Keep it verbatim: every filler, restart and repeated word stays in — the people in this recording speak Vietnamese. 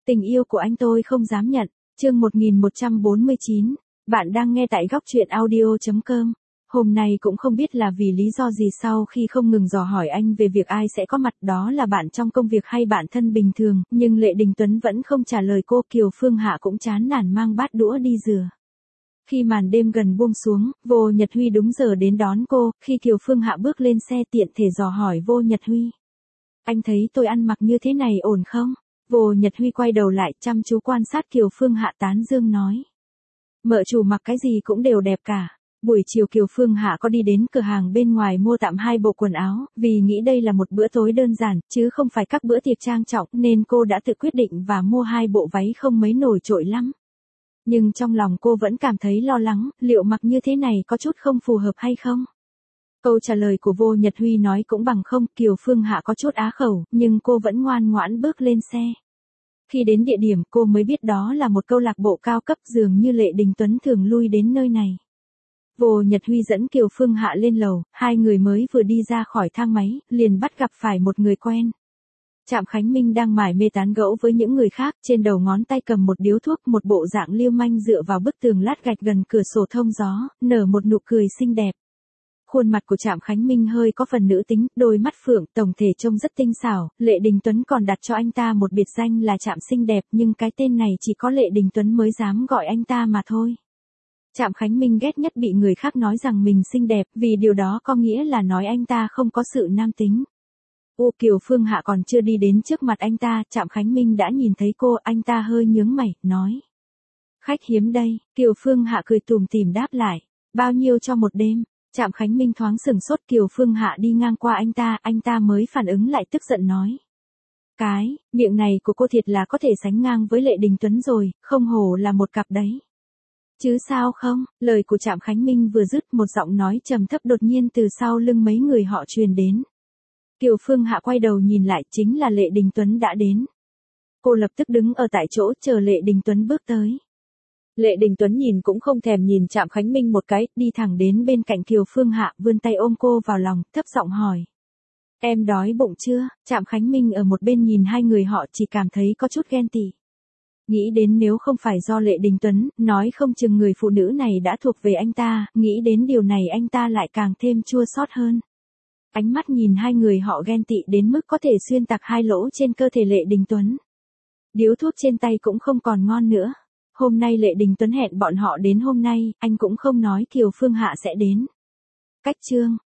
Tình yêu của anh tôi không dám nhận. Chương một nghìn một trăm bốn mươi chín. Bạn đang nghe tại góc truyện audio chấm com. Hôm nay cũng không biết là vì lý do gì sau khi không ngừng dò hỏi anh về việc ai sẽ có mặt, đó là bạn trong công việc hay bạn thân bình thường, nhưng Lệ Đình Tuấn vẫn không trả lời cô. Kiều Phương Hạ cũng chán nản mang bát đũa đi rửa. Khi màn đêm gần buông xuống, Vô Nhật Huy đúng giờ đến đón cô. Khi Kiều Phương Hạ bước lên xe tiện thể dò hỏi Vô Nhật Huy: Anh thấy tôi ăn mặc như thế này ổn không? Vô Nhật Huy quay đầu lại chăm chú quan sát Kiều Phương Hạ, tán dương nói: Mợ chủ mặc cái gì cũng đều đẹp cả. Buổi chiều Kiều Phương Hạ có đi đến cửa hàng bên ngoài mua tạm hai bộ quần áo, vì nghĩ đây là một bữa tối đơn giản, chứ không phải các bữa tiệc trang trọng, nên cô đã tự quyết định và mua hai bộ váy không mấy nổi trội lắm. Nhưng trong lòng cô vẫn cảm thấy lo lắng, liệu mặc như thế này có chút không phù hợp hay không? Câu trả lời của Vô Nhật Huy nói cũng bằng không. Kiều Phương Hạ có chút á khẩu, nhưng cô vẫn ngoan ngoãn bước lên xe. Khi đến địa điểm, cô mới biết đó là một câu lạc bộ cao cấp, dường như Lệ Đình Tuấn thường lui đến nơi này. Vô Nhật Huy dẫn Kiều Phương Hạ lên lầu, hai người mới vừa đi ra khỏi thang máy, liền bắt gặp phải một người quen. Trạm Khánh Minh đang mải mê tán gẫu với những người khác, trên đầu ngón tay cầm một điếu thuốc, một bộ dạng lưu manh dựa vào bức tường lát gạch gần cửa sổ thông gió, nở một nụ cười xinh đẹp. Khuôn mặt của Trạm Khánh Minh hơi có phần nữ tính, đôi mắt phượng, tổng thể trông rất tinh xảo. Lệ Đình Tuấn còn đặt cho anh ta một biệt danh là Trạm xinh đẹp, nhưng cái tên này chỉ có Lệ Đình Tuấn mới dám gọi anh ta mà thôi. Trạm Khánh Minh ghét nhất bị người khác nói rằng mình xinh đẹp, vì điều đó có nghĩa là nói anh ta không có sự nam tính. U Kiều Phương Hạ còn chưa đi đến trước mặt anh ta, Trạm Khánh Minh đã nhìn thấy cô. Anh ta hơi nhướng mày, nói: Khách hiếm đây. Kiều Phương Hạ cười tủm tỉm đáp lại: Bao nhiêu cho một đêm? Trạm Khánh Minh thoáng sửng sốt. Kiều Phương Hạ đi ngang qua anh ta, anh ta mới phản ứng lại, tức giận nói: Cái miệng này của cô thiệt là có thể sánh ngang với Lệ Đình Tuấn rồi, không hổ là một cặp đấy. Chứ sao không? Lời của Trạm Khánh Minh vừa dứt, một giọng nói trầm thấp đột nhiên từ sau lưng mấy người họ truyền đến. Kiều Phương Hạ quay đầu nhìn lại, chính là Lệ Đình Tuấn đã đến. Cô lập tức đứng ở tại chỗ chờ Lệ Đình Tuấn bước tới. Lệ Đình Tuấn nhìn cũng không thèm nhìn Trạm Khánh Minh một cái, đi thẳng đến bên cạnh Kiều Phương Hạ, vươn tay ôm cô vào lòng, thấp giọng hỏi: Em đói bụng chưa? Trạm Khánh Minh ở một bên nhìn hai người họ chỉ cảm thấy có chút ghen tị. Nghĩ đến nếu không phải do Lệ Đình Tuấn, nói không chừng người phụ nữ này đã thuộc về anh ta, nghĩ đến điều này anh ta lại càng thêm chua xót hơn. Ánh mắt nhìn hai người họ ghen tị đến mức có thể xuyên tạc hai lỗ trên cơ thể Lệ Đình Tuấn. Điếu thuốc trên tay cũng không còn ngon nữa. Hôm nay Lệ Đình Tuấn hẹn bọn họ đến hôm nay, anh cũng không nói Kiều Phương Hạ sẽ đến. Cách chương,